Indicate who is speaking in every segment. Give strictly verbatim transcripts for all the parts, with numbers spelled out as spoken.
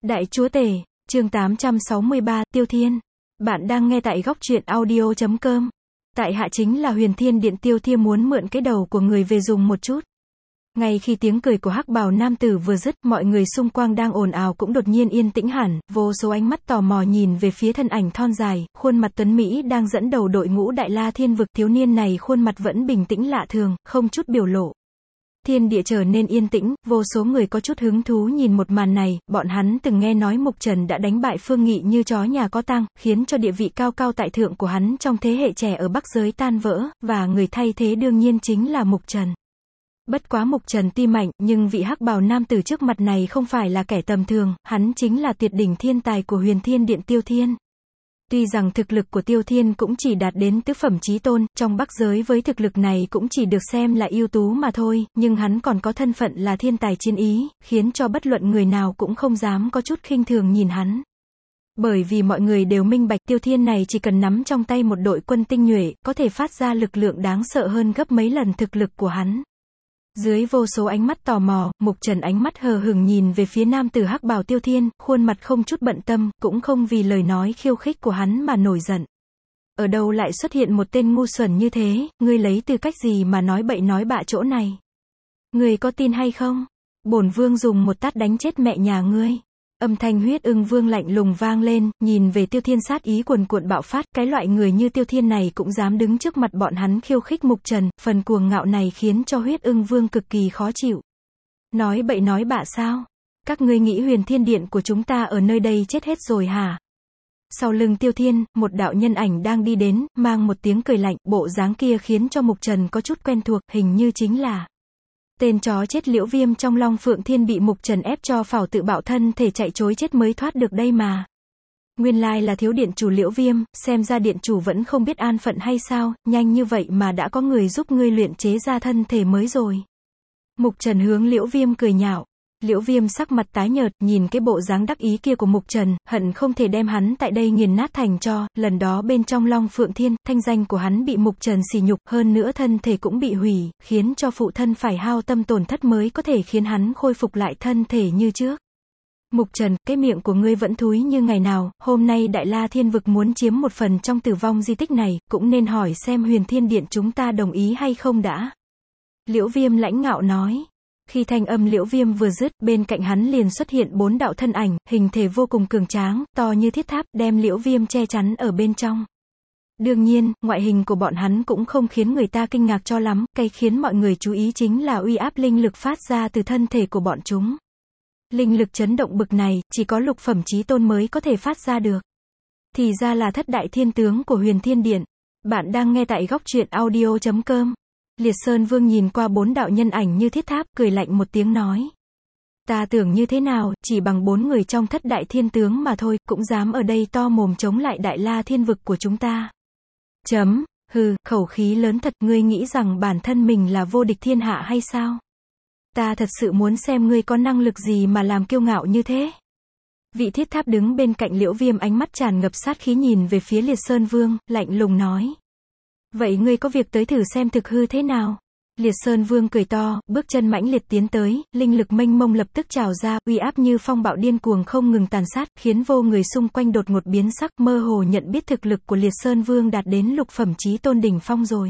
Speaker 1: Đại Chúa Tể, chương tám trăm sáu mươi ba, Tiêu Thiên. Bạn đang nghe tại góc truyện audio chấm com. Tại hạ chính là Huyền Thiên Điện Tiêu Thiên muốn mượn cái đầu của người về dùng một chút. Ngay khi tiếng cười của hắc bào nam tử vừa dứt, mọi người xung quanh đang ồn ào cũng đột nhiên yên tĩnh hẳn, vô số ánh mắt tò mò nhìn về phía thân ảnh thon dài, khuôn mặt tuấn Mỹ đang dẫn đầu đội ngũ Đại La Thiên Vực. Thiếu niên này khuôn mặt vẫn bình tĩnh lạ thường, không chút biểu lộ. Thiên địa trở nên yên tĩnh, vô số người có chút hứng thú nhìn một màn này, bọn hắn từng nghe nói Mục Trần đã đánh bại Phương Nghị như chó nhà có tang, khiến cho địa vị cao cao tại thượng của hắn trong thế hệ trẻ ở Bắc giới tan vỡ, và người thay thế đương nhiên chính là Mục Trần. Bất quá Mục Trần tuy mạnh, nhưng vị hắc bào nam tử trước mặt này không phải là kẻ tầm thường, hắn chính là tuyệt đỉnh thiên tài của Huyền Thiên Điện Tiêu Thiên. Tuy rằng thực lực của Tiêu Thiên cũng chỉ đạt đến tứ phẩm chí tôn, trong Bắc giới với thực lực này cũng chỉ được xem là ưu tú mà thôi, nhưng hắn còn có thân phận là thiên tài chiến ý, khiến cho bất luận người nào cũng không dám có chút khinh thường nhìn hắn. Bởi vì mọi người đều minh bạch Tiêu Thiên này chỉ cần nắm trong tay một đội quân tinh nhuệ, có thể phát ra lực lượng đáng sợ hơn gấp mấy lần thực lực của hắn. Dưới vô số ánh mắt tò mò, Mục Trần ánh mắt hờ hững nhìn về phía nam tử hắc bào Tiêu Thiên, khuôn mặt không chút bận tâm, cũng không vì lời nói khiêu khích của hắn mà nổi giận. Ở đâu lại xuất hiện một tên ngu xuẩn như thế, ngươi lấy tư cách gì mà nói bậy nói bạ chỗ này? Ngươi có tin hay không? Bổn vương dùng một tát đánh chết mẹ nhà ngươi. Âm thanh Huyết Ưng Vương lạnh lùng vang lên, nhìn về Tiêu Thiên sát ý cuồn cuộn bạo phát, cái loại người như Tiêu Thiên này cũng dám đứng trước mặt bọn hắn khiêu khích Mục Trần, phần cuồng ngạo này khiến cho Huyết Ưng Vương cực kỳ khó chịu. Nói bậy nói bạ sao? Các ngươi nghĩ Huyền Thiên Điện của chúng ta ở nơi đây chết hết rồi hả? Sau lưng Tiêu Thiên, một đạo nhân ảnh đang đi đến, mang một tiếng cười lạnh, bộ dáng kia khiến cho Mục Trần có chút quen thuộc, hình như chính là tên chó chết Liễu Viêm trong Long Phượng Thiên bị Mục Trần ép cho phảo tự bạo thân thể chạy trối chết mới thoát được đây mà. Nguyên lai là thiếu điện chủ Liễu Viêm, xem ra điện chủ vẫn không biết an phận hay sao, nhanh như vậy mà đã có người giúp ngươi luyện chế ra thân thể mới rồi. Mục Trần hướng Liễu Viêm cười nhạo. Liễu Viêm sắc mặt tái nhợt, nhìn cái bộ dáng đắc ý kia của Mục Trần, hận không thể đem hắn tại đây nghiền nát thành tro. Lần đó bên trong Long Phượng Thiên, thanh danh của hắn bị Mục Trần sỉ nhục, hơn nữa thân thể cũng bị hủy, khiến cho phụ thân phải hao tâm tổn thất mới có thể khiến hắn khôi phục lại thân thể như trước. Mục Trần, cái miệng của ngươi vẫn thúi như ngày nào, hôm nay Đại La Thiên Vực muốn chiếm một phần trong tử vong di tích này, cũng nên hỏi xem Huyền Thiên Điện chúng ta đồng ý hay không đã. Liễu Viêm lãnh ngạo nói. Khi thanh âm Liễu Viêm vừa dứt, bên cạnh hắn liền xuất hiện bốn đạo thân ảnh, hình thể vô cùng cường tráng, to như thiết tháp, đem Liễu Viêm che chắn ở bên trong. Đương nhiên, ngoại hình của bọn hắn cũng không khiến người ta kinh ngạc cho lắm, cái khiến mọi người chú ý chính là uy áp linh lực phát ra từ thân thể của bọn chúng. Linh lực chấn động bực này, chỉ có lục phẩm chí tôn mới có thể phát ra được. Thì ra là thất đại thiên tướng của Huyền Thiên Điện. Bạn đang nghe tại góc truyện audio chấm com. Liệt Sơn Vương nhìn qua bốn đạo nhân ảnh như thiết tháp, cười lạnh một tiếng nói. Ta tưởng như thế nào, chỉ bằng bốn người trong thất đại thiên tướng mà thôi, cũng dám ở đây to mồm chống lại Đại La Thiên Vực của chúng ta. Chấm, hừ, khẩu khí lớn thật, ngươi nghĩ rằng bản thân mình là vô địch thiên hạ hay sao? Ta thật sự muốn xem ngươi có năng lực gì mà làm kiêu ngạo như thế. Vị thiết tháp đứng bên cạnh Liễu Viêm ánh mắt tràn ngập sát khí nhìn về phía Liệt Sơn Vương, lạnh lùng nói. Vậy ngươi có việc tới thử xem thực hư thế nào? Liệt Sơn Vương cười to, bước chân mãnh liệt tiến tới, linh lực mênh mông lập tức trào ra, uy áp như phong bạo điên cuồng không ngừng tàn sát, khiến vô người xung quanh đột ngột biến sắc, mơ hồ nhận biết thực lực của Liệt Sơn Vương đạt đến lục phẩm chí tôn đỉnh phong rồi.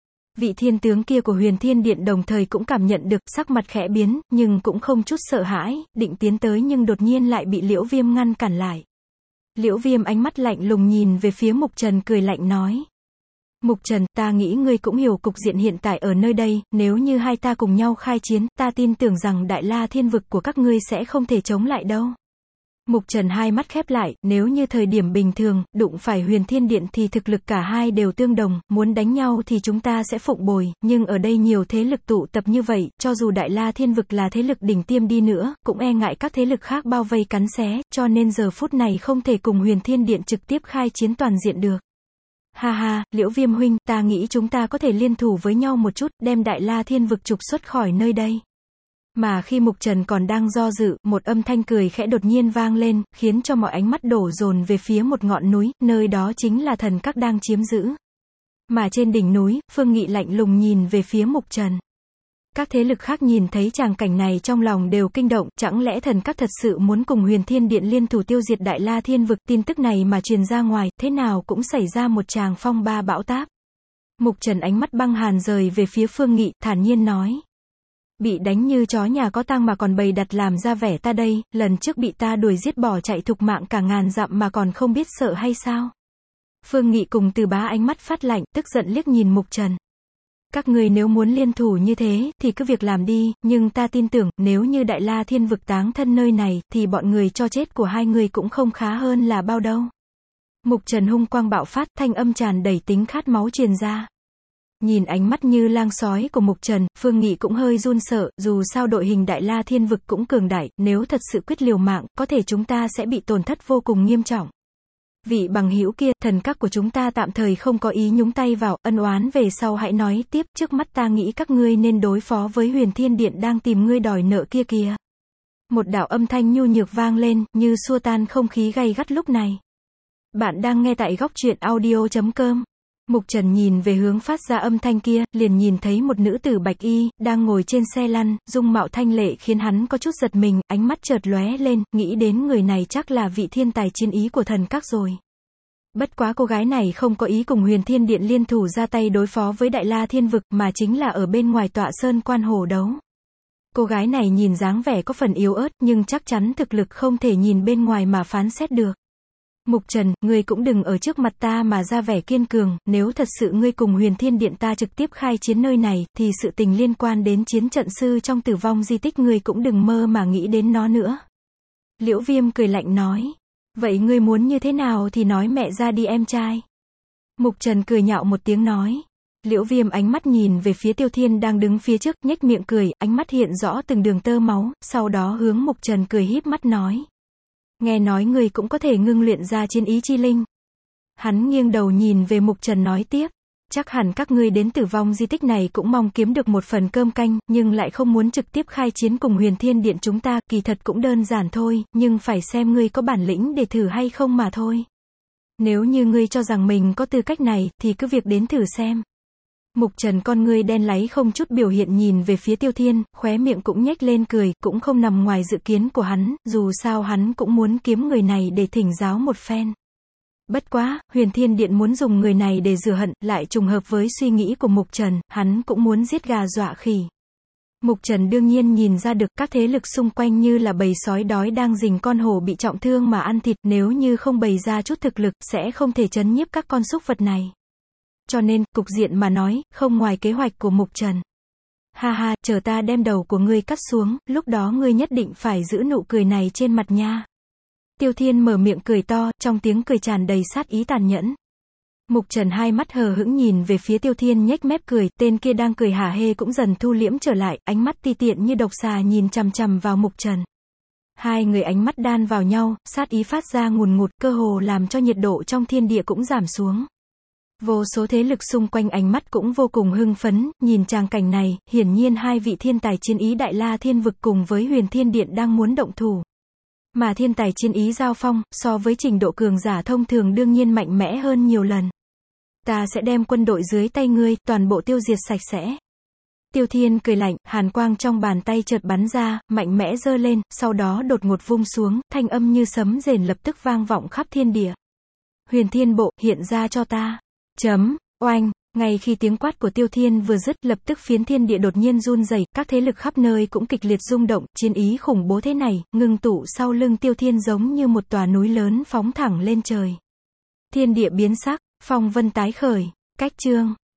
Speaker 1: Vị thiên tướng kia của Huyền Thiên Điện đồng thời cũng cảm nhận được, sắc mặt khẽ biến, nhưng cũng không chút sợ hãi, định tiến tới nhưng đột nhiên lại bị Liễu Viêm ngăn cản lại. Liễu Viêm ánh mắt lạnh lùng nhìn về phía Mục Trần cười lạnh nói. Mục Trần, ta nghĩ ngươi cũng hiểu cục diện hiện tại ở nơi đây, nếu như hai ta cùng nhau khai chiến, ta tin tưởng rằng Đại La Thiên Vực của các ngươi sẽ không thể chống lại đâu. Mục Trần hai mắt khép lại, nếu như thời điểm bình thường, đụng phải Huyền Thiên Điện thì thực lực cả hai đều tương đồng, muốn đánh nhau thì chúng ta sẽ phụng bồi, nhưng ở đây nhiều thế lực tụ tập như vậy, cho dù Đại La Thiên Vực là thế lực đỉnh tiêm đi nữa, cũng e ngại các thế lực khác bao vây cắn xé, cho nên giờ phút này không thể cùng Huyền Thiên Điện trực tiếp khai chiến toàn diện được. Ha ha, Liễu Viêm huynh, ta nghĩ chúng ta có thể liên thủ với nhau một chút, đem Đại La Thiên Vực trục xuất khỏi nơi đây. Mà khi Mục Trần còn đang do dự, một âm thanh cười khẽ đột nhiên vang lên, khiến cho mọi ánh mắt đổ dồn về phía một ngọn núi, nơi đó chính là thần các đang chiếm giữ. Mà trên đỉnh núi, Phương Nghị lạnh lùng nhìn về phía Mục Trần. Các thế lực khác nhìn thấy tràng cảnh này trong lòng đều kinh động, chẳng lẽ thần các thật sự muốn cùng Huyền Thiên Điện liên thủ tiêu diệt Đại La Thiên Vực, tin tức này mà truyền ra ngoài, thế nào cũng xảy ra một tràng phong ba bão táp. Mục Trần ánh mắt băng hàn rời về phía Phương Nghị, thản nhiên nói. Bị đánh như chó nhà có tang mà còn bày đặt làm ra vẻ ta đây, lần trước bị ta đuổi giết bỏ chạy thục mạng cả ngàn dặm mà còn không biết sợ hay sao? Phương Nghị cùng Từ Bá ánh mắt phát lạnh, tức giận liếc nhìn Mục Trần. Các người nếu muốn liên thủ như thế, thì cứ việc làm đi, nhưng ta tin tưởng, nếu như Đại La Thiên Vực táng thân nơi này, thì bọn người cho chết của hai người cũng không khá hơn là bao đâu. Mục Trần hung quang bạo phát, thanh âm tràn đầy tính khát máu truyền ra. Nhìn ánh mắt như lang sói của Mục Trần, Phương Nghị cũng hơi run sợ, dù sao đội hình Đại La Thiên Vực cũng cường đại, nếu thật sự quyết liều mạng, có thể chúng ta sẽ bị tổn thất vô cùng nghiêm trọng. Vị bằng hữu kia, thần các của chúng ta tạm thời không có ý nhúng tay vào, ân oán về sau hãy nói tiếp, trước mắt ta nghĩ các ngươi nên đối phó với Huyền Thiên Điện đang tìm ngươi đòi nợ kia kìa. Một đạo âm thanh nhu nhược vang lên, như xua tan không khí gay gắt lúc này. Bạn đang nghe tại góc truyện audio chấm com. Mục Trần nhìn về hướng phát ra âm thanh kia, liền nhìn thấy một nữ tử bạch y, đang ngồi trên xe lăn, dung mạo thanh lệ khiến hắn có chút giật mình, ánh mắt chợt lóe lên, nghĩ đến người này chắc là vị thiên tài chiến ý của thần các rồi. Bất quá cô gái này không có ý cùng Huyền Thiên Điện liên thủ ra tay đối phó với Đại La Thiên Vực, mà chính là ở bên ngoài tọa sơn quan hồ đấu. Cô gái này nhìn dáng vẻ có phần yếu ớt, nhưng chắc chắn thực lực không thể nhìn bên ngoài mà phán xét được. Mục Trần, ngươi cũng đừng ở trước mặt ta mà ra vẻ kiên cường, nếu thật sự ngươi cùng Huyền Thiên Điện ta trực tiếp khai chiến nơi này, thì sự tình liên quan đến chiến trận sư trong Tử Vong Di Tích ngươi cũng đừng mơ mà nghĩ đến nó nữa. Liễu Viêm cười lạnh nói. Vậy ngươi muốn như thế nào thì nói mẹ ra đi em trai. Mục Trần cười nhạo một tiếng nói. Liễu Viêm ánh mắt nhìn về phía Tiêu Thiên đang đứng phía trước, nhếch miệng cười, ánh mắt hiện rõ từng đường tơ máu, sau đó hướng Mục Trần cười híp mắt nói. Nghe nói ngươi cũng có thể ngưng luyện ra chiến ý chi linh. Hắn nghiêng đầu nhìn về Mục Trần nói tiếp. Chắc hẳn các ngươi đến Tử Vong Di Tích này cũng mong kiếm được một phần cơm canh, nhưng lại không muốn trực tiếp khai chiến cùng Huyền Thiên Điện chúng ta, kỳ thật cũng đơn giản thôi, nhưng phải xem ngươi có bản lĩnh để thử hay không mà thôi. Nếu như ngươi cho rằng mình có tư cách này, thì cứ việc đến thử xem. Mục Trần con ngươi đen láy không chút biểu hiện nhìn về phía Tiêu Thiên, khóe miệng cũng nhếch lên cười, cũng không nằm ngoài dự kiến của hắn, dù sao hắn cũng muốn kiếm người này để thỉnh giáo một phen. Bất quá, Huyền Thiên Điện muốn dùng người này để rửa hận, lại trùng hợp với suy nghĩ của Mục Trần, hắn cũng muốn giết gà dọa khỉ. Mục Trần đương nhiên nhìn ra được các thế lực xung quanh như là bầy sói đói đang rình con hổ bị trọng thương mà ăn thịt, nếu như không bày ra chút thực lực, sẽ không thể trấn nhiếp các con súc vật này. Cho nên, cục diện mà nói, không ngoài kế hoạch của Mục Trần. Ha ha, chờ ta đem đầu của ngươi cắt xuống, lúc đó ngươi nhất định phải giữ nụ cười này trên mặt nha. Tiêu Thiên mở miệng cười to, trong tiếng cười tràn đầy sát ý tàn nhẫn. Mục Trần hai mắt hờ hững nhìn về phía Tiêu Thiên nhếch mép cười, tên kia đang cười hả hê cũng dần thu liễm trở lại, ánh mắt ti tiện như độc xà nhìn chằm chằm vào Mục Trần. Hai người ánh mắt đan vào nhau, sát ý phát ra ngùn ngụt, cơ hồ làm cho nhiệt độ trong thiên địa cũng giảm xuống. Vô số thế lực xung quanh ánh mắt cũng vô cùng hưng phấn, nhìn tràng cảnh này, hiển nhiên hai vị thiên tài chiến ý Đại La Thiên Vực cùng với Huyền Thiên Điện đang muốn động thủ. Mà thiên tài chiến ý giao phong, so với trình độ cường giả thông thường đương nhiên mạnh mẽ hơn nhiều lần. Ta sẽ đem quân đội dưới tay ngươi, toàn bộ tiêu diệt sạch sẽ. Tiêu Thiên cười lạnh, hàn quang trong bàn tay chợt bắn ra, mạnh mẽ giơ lên, sau đó đột ngột vung xuống, thanh âm như sấm rền lập tức vang vọng khắp thiên địa. Huyền Thiên Bộ, hiện ra cho ta. Chấm, oanh, ngay khi tiếng quát của Tiêu Thiên vừa dứt, lập tức phiến thiên địa đột nhiên run rẩy, các thế lực khắp nơi cũng kịch liệt rung động, chiến ý khủng bố thế này, ngưng tụ sau lưng Tiêu Thiên giống như một tòa núi lớn phóng thẳng lên trời. Thiên địa biến sắc, phong vân tái khởi, cách chương.